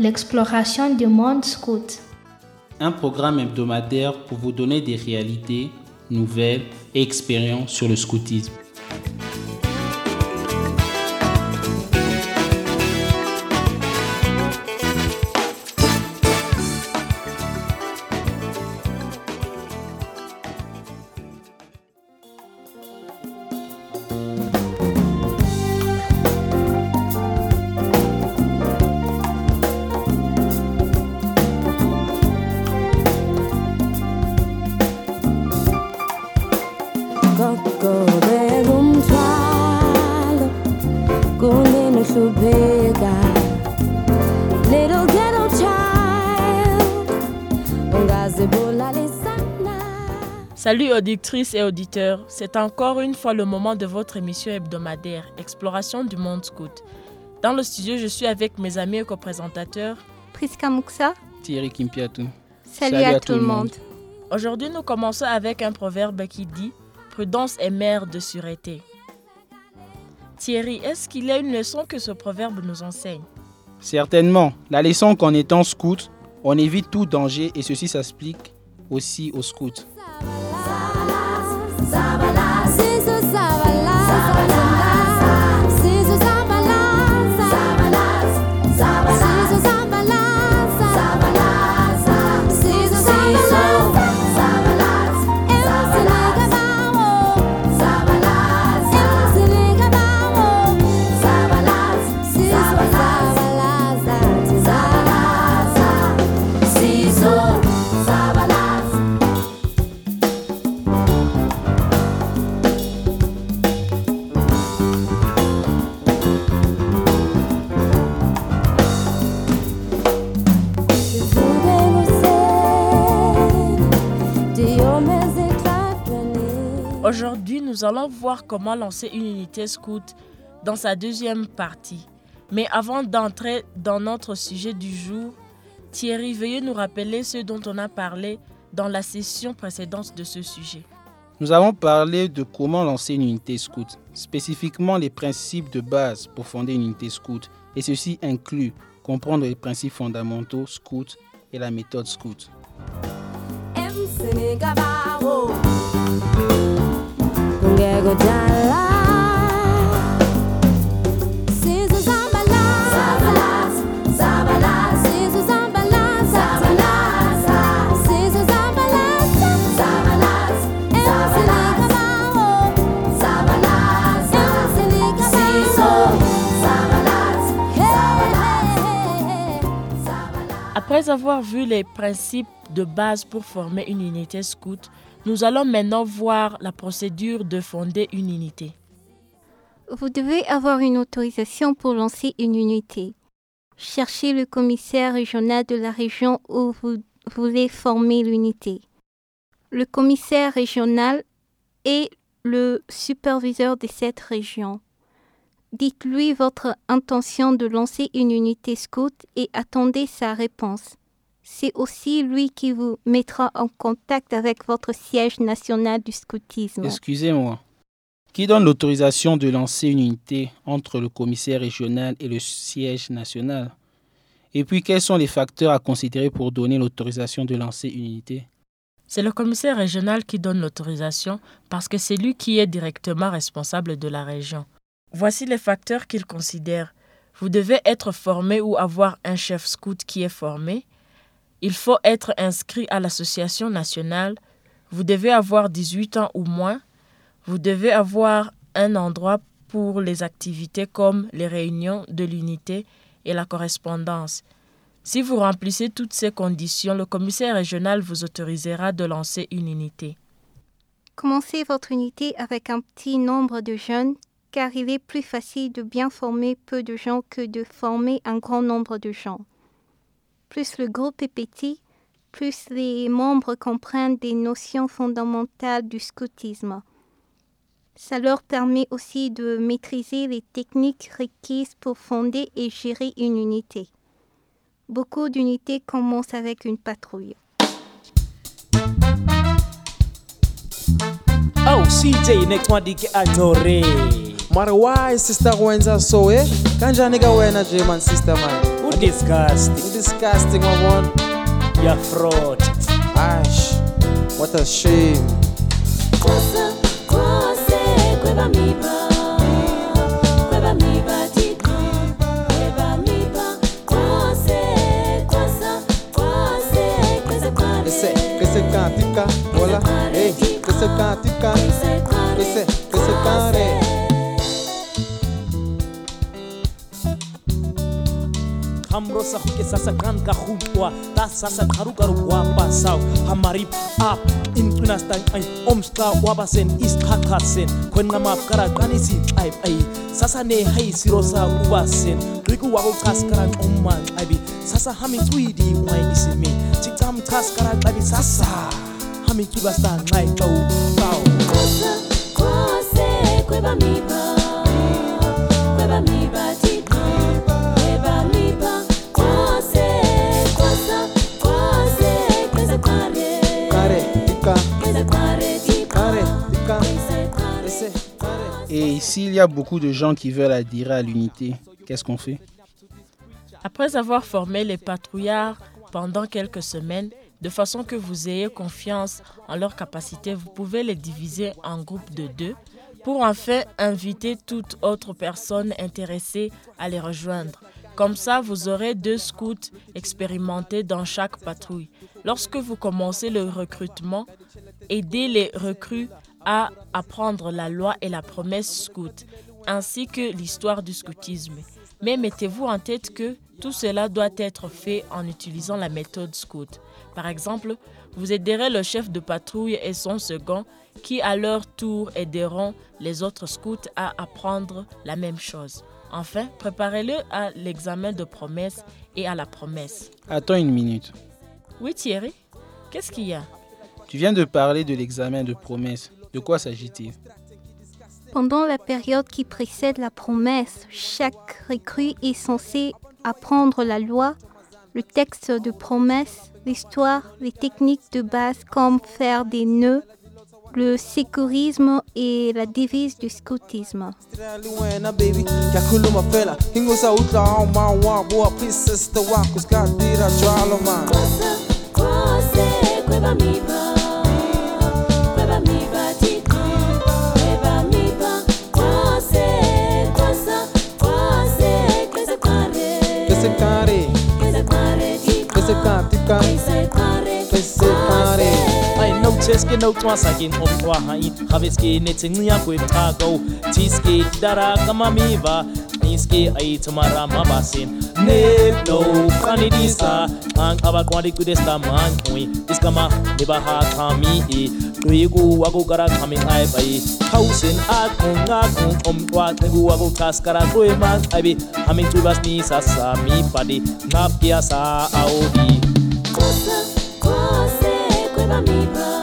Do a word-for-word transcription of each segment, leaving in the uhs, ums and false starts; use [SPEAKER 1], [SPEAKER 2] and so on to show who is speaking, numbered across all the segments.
[SPEAKER 1] l'exploration du monde scout.
[SPEAKER 2] Un programme hebdomadaire pour vous donner des réalités, nouvelles et expériences sur le scoutisme.
[SPEAKER 3] Salut auditrices et auditeurs, c'est encore une fois le moment de votre émission hebdomadaire Exploration du monde scout. Dans le studio, je suis avec mes amis et co-présentateurs
[SPEAKER 4] Priska Muksa,
[SPEAKER 2] Thierry Kimpiatou.
[SPEAKER 4] Salut, Salut à, à tout le monde. monde.
[SPEAKER 3] Aujourd'hui, nous commençons avec un proverbe qui dit « Prudence est mère de sûreté ». Thierry, est-ce qu'il y a une leçon que ce proverbe nous enseigne ?
[SPEAKER 2] Certainement. La leçon qu'en étant scout, on évite tout danger et ceci s'applique aussi aux scouts.
[SPEAKER 3] Aujourd'hui, nous allons voir comment lancer une unité scout dans sa deuxième partie. Mais avant d'entrer dans notre sujet du jour, Thierry, veuillez nous rappeler ce dont on a parlé dans la session précédente de ce sujet.
[SPEAKER 2] Nous avons parlé de comment lancer une unité scout, spécifiquement les principes de base pour fonder une unité scout. Et ceci inclut comprendre les principes fondamentaux scout et la méthode scout.
[SPEAKER 3] Après avoir vu les principes de base pour former une unité scout, nous allons maintenant voir la procédure de fonder une unité.
[SPEAKER 4] Vous devez avoir une autorisation pour lancer une unité. Cherchez le commissaire régional de la région où vous voulez former l'unité. Le commissaire régional est le superviseur de cette région. Dites-lui votre intention de lancer une unité scout et attendez sa réponse. C'est aussi lui qui vous mettra en contact avec votre siège national du scoutisme.
[SPEAKER 2] Excusez-moi. Qui donne l'autorisation de lancer une unité entre le commissaire régional et le siège national ? Et puis, quels sont les facteurs à considérer pour donner l'autorisation de lancer une unité ?
[SPEAKER 3] C'est le commissaire régional qui donne l'autorisation parce que c'est lui qui est directement responsable de la région. Voici les facteurs qu'il considère. Vous devez être formé ou avoir un chef scout qui est formé. Il faut être inscrit à l'association nationale. Vous devez avoir dix-huit ans ou moins. Vous devez avoir un endroit pour les activités comme les réunions de l'unité et la correspondance. Si vous remplissez toutes ces conditions, le commissaire régional vous autorisera de lancer une unité.
[SPEAKER 4] Commencez votre unité avec un petit nombre de jeunes, car il est plus facile de bien former peu de gens que de former un grand nombre de gens. Plus le groupe est petit, plus les membres comprennent des notions fondamentales du scoutisme. Ça leur permet aussi de maîtriser les techniques requises pour fonder et gérer une unité. Beaucoup d'unités commencent avec une patrouille.
[SPEAKER 5] Oh, C J Nekwandike Adore. Mara why sister wenza so eh? Kanja nigga wena German sister man.
[SPEAKER 6] Who disgusting?
[SPEAKER 5] Who disgusting my one?
[SPEAKER 6] You're fraud.
[SPEAKER 5] Ash, what a shame.
[SPEAKER 7] Kwasa, kwase, kweba miba, kweba miba tika, kweba miba, kwase, kwasa, kwase, kwese kware,
[SPEAKER 5] Kese, kese kantika, hola, hey, kese kantika, kese, kese kare.
[SPEAKER 6] Hamro sa ke sasa kan ka khutwa ta sasa kharu karu wa pasau hamari up in tunastan ai omsta wa basen is khakhasen khonna ma kara kanisi ai ai sasa ne hai sirosa ubasen riku wa ko kaskara umman abi sasa hami twidi wai disimi tikam kaskara abi sasa hami kibasta ngai tau tau
[SPEAKER 7] kwasa, kwase, kweba miba, kweba miba tika, kweba miba, kwase, kwasa, kwase, kwese kware,
[SPEAKER 5] Kare, tika,
[SPEAKER 7] kwese kware tika,
[SPEAKER 5] kare, tika,
[SPEAKER 7] kwese kware.
[SPEAKER 5] kese, kare.
[SPEAKER 2] Et s'il y a beaucoup de gens qui veulent adhérer à l'unité, qu'est-ce qu'on fait?
[SPEAKER 3] Après avoir formé les patrouillards pendant quelques semaines, de façon que vous ayez confiance en leurs capacités, vous pouvez les diviser en groupes de deux pour enfin inviter toute autre personne intéressée à les rejoindre. Comme ça, vous aurez deux scouts expérimentés dans chaque patrouille. Lorsque vous commencez le recrutement, aidez les recrues à apprendre la loi et la promesse scout, ainsi que l'histoire du scoutisme. Mais mettez-vous en tête que tout cela doit être fait en utilisant la méthode scout. Par exemple, vous aiderez le chef de patrouille et son second qui, à leur tour, aideront les autres scouts à apprendre la même chose. Enfin, préparez-le à l'examen de promesse et à la promesse.
[SPEAKER 2] Attends une minute.
[SPEAKER 3] Oui, Thierry, qu'est-ce qu'il y a?
[SPEAKER 2] Tu viens de parler de l'examen de promesse. De quoi s'agit-il?
[SPEAKER 4] Pendant la période qui précède la promesse, chaque recrue est censé apprendre la loi, le texte de promesse, l'histoire, les techniques de base comme faire des nœuds, le sécurisme et la devise du scoutisme.
[SPEAKER 5] Wena baby, yakhuluma phela, ingosa utla ma wa boa please sister wa kuskadira jwalo man.
[SPEAKER 7] Kwasa, kwase, kweba miba, kweba miba tika, kweba miba, kwase, kwasa, kwase, kwese kware,
[SPEAKER 5] Kese kare,
[SPEAKER 7] kwese kware tika,
[SPEAKER 5] kese kantika,
[SPEAKER 7] kwese kware,
[SPEAKER 5] kese kare.
[SPEAKER 6] I know cheske no twasa kin om twa hai haveske netsingia kwe tago tiske dara kama miva niske ai tamara mabasin ne no kanidisa ang aba kwandi kudesta man koi iskama neba ha kami e doigu wago gara kami ai bai hausin akunga kun om twa tegu wago kaskara koi man ai hamin tubas ni sasa mi padi napia sa audi
[SPEAKER 7] kwasa, kwase, kweba miba,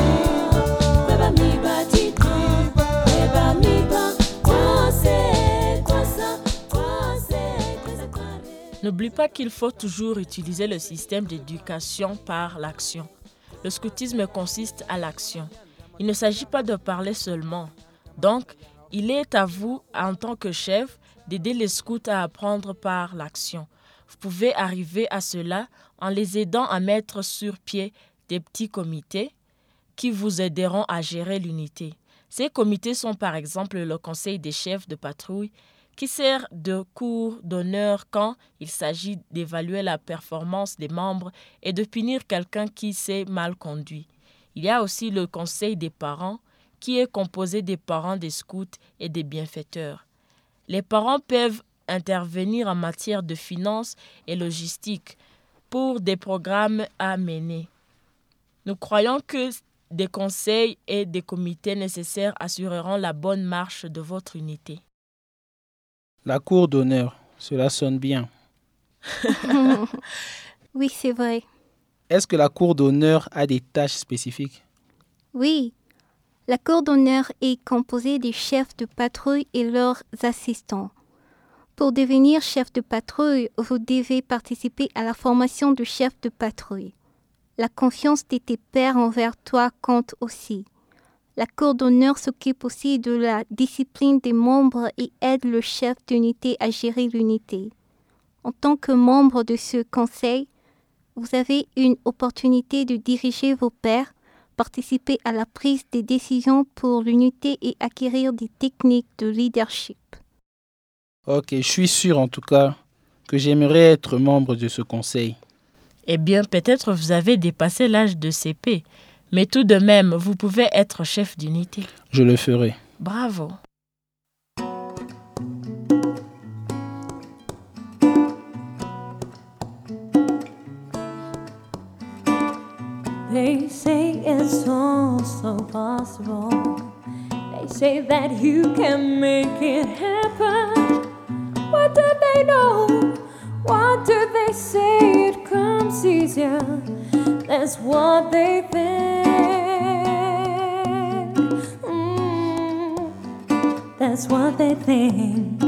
[SPEAKER 7] kweba miba tika, kweba miba, kwase, kwasa, kwase, kwese kware.
[SPEAKER 3] N'oublie pas qu'il faut toujours utiliser le système d'éducation par l'action. Le scoutisme consiste à l'action. Il ne s'agit pas de parler seulement. Donc, il est à vous, en tant que chef, d'aider les scouts à apprendre par l'action. Vous pouvez arriver à cela en les aidant à mettre sur pied des petits comités qui vous aideront à gérer l'unité. Ces comités sont par exemple le conseil des chefs de patrouille qui sert de cours d'honneur quand il s'agit d'évaluer la performance des membres et de punir quelqu'un qui s'est mal conduit. Il y a aussi le conseil des parents qui est composé des parents des scouts et des bienfaiteurs. Les parents peuvent intervenir en matière de finances et logistique pour des programmes à mener. Nous croyons que des conseils et des comités nécessaires assureront la bonne marche de votre unité.
[SPEAKER 2] La cour d'honneur, cela sonne bien.
[SPEAKER 4] Oui, c'est vrai.
[SPEAKER 2] Est-ce que la cour d'honneur a des tâches spécifiques?
[SPEAKER 4] Oui, la cour d'honneur est composée des chefs de patrouille et leurs assistants. Pour devenir chef de patrouille, vous devez participer à la formation de chef de patrouille. La confiance de tes pairs envers toi compte aussi. La cour d'honneur s'occupe aussi de la discipline des membres et aide le chef d'unité à gérer l'unité. En tant que membre de ce conseil, vous avez une opportunité de diriger vos pairs, participer à la prise des décisions pour l'unité et acquérir des techniques de leadership.
[SPEAKER 2] Ok, je suis sûr en tout cas que j'aimerais être membre de ce conseil.
[SPEAKER 3] Eh bien, peut-être vous avez dépassé l'âge de C P, mais tout de même, vous pouvez être chef d'unité.
[SPEAKER 2] Je le ferai.
[SPEAKER 3] Bravo.
[SPEAKER 7] They say it's also possible. They say that you can make it happen. What do they know? What do they say? It comes easier. That's what they think. Mm, that's what they think.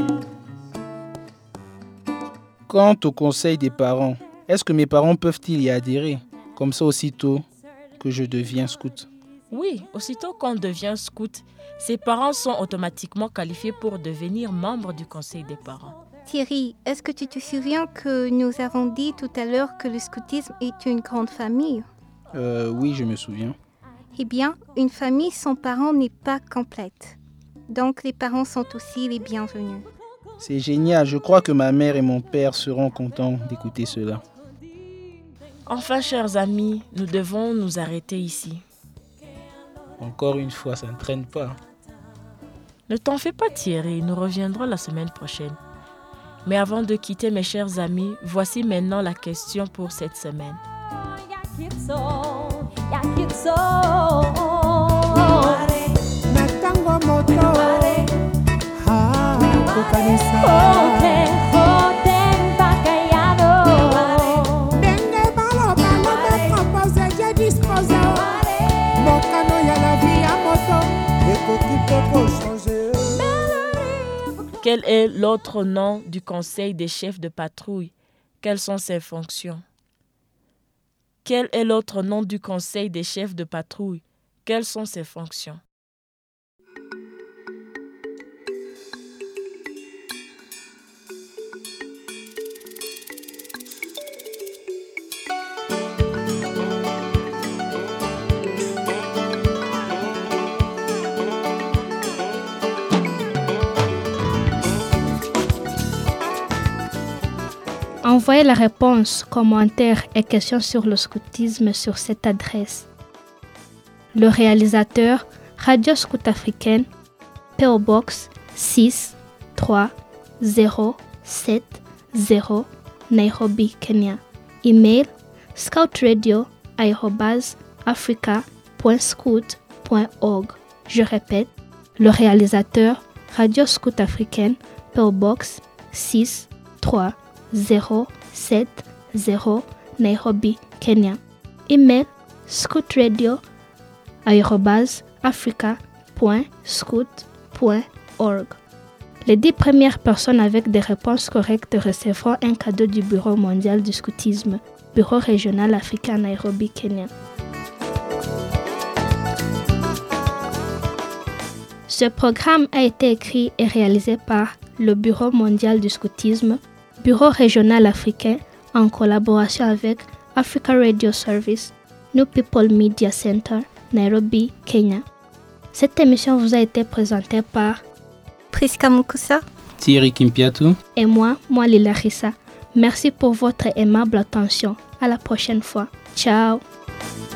[SPEAKER 2] Quant au conseil des parents, est-ce que mes parents peuvent-ils y adhérer, comme ça aussitôt que je deviens scout?
[SPEAKER 3] Oui, aussitôt qu'on devient scout, ses parents sont automatiquement qualifiés pour devenir membres du conseil des parents.
[SPEAKER 4] Thierry, est-ce que tu te souviens que nous avons dit tout à l'heure que le scoutisme est une grande famille?
[SPEAKER 2] Euh, oui, je me souviens.
[SPEAKER 4] Eh bien, une famille sans parents n'est pas complète. Donc, les parents sont aussi les bienvenus.
[SPEAKER 2] C'est génial, je crois que ma mère et mon père seront contents d'écouter cela.
[SPEAKER 3] Enfin, chers amis, nous devons nous arrêter ici.
[SPEAKER 2] Encore une fois, ça ne traîne pas.
[SPEAKER 3] Ne t'en fais pas, Thierry, nous reviendrons la semaine prochaine. Mais avant de quitter, mes chers amis, voici maintenant la question pour cette semaine. Quel est l'autre nom du conseil des chefs de patrouille? Quelles sont ses fonctions? Quel est l'autre nom du conseil des chefs de patrouille? Quelles sont ses fonctions?
[SPEAKER 1] Envoyez la réponse, commentaires et questions sur le scoutisme sur cette adresse. Le réalisateur, Radio Scout Africaine, P O Box six trois zéro sept zéro, Nairobi, Kenya. Email scoutradio arobase africa point scout point org. Je répète, le réalisateur, Radio Scout Africaine, P O Box six trois zéro sept zéro, Nairobi, Kenya. Email scoutradio arobase africa point scout point org. Les dix premières personnes avec des réponses correctes recevront un cadeau du Bureau mondial du scoutisme, Bureau régional africain Nairobi, Kenya. Ce programme a été écrit et réalisé par le Bureau mondial du scoutisme, Bureau régional africain, en collaboration avec Africa Radio Service, New People Media Center, Nairobi, Kenya. Cette émission vous a été présentée par
[SPEAKER 4] Priska Mukusa,
[SPEAKER 2] Thierry Kimpiatou
[SPEAKER 1] et moi, Mwali Larissa. Merci pour votre aimable attention. À la prochaine fois. Ciao.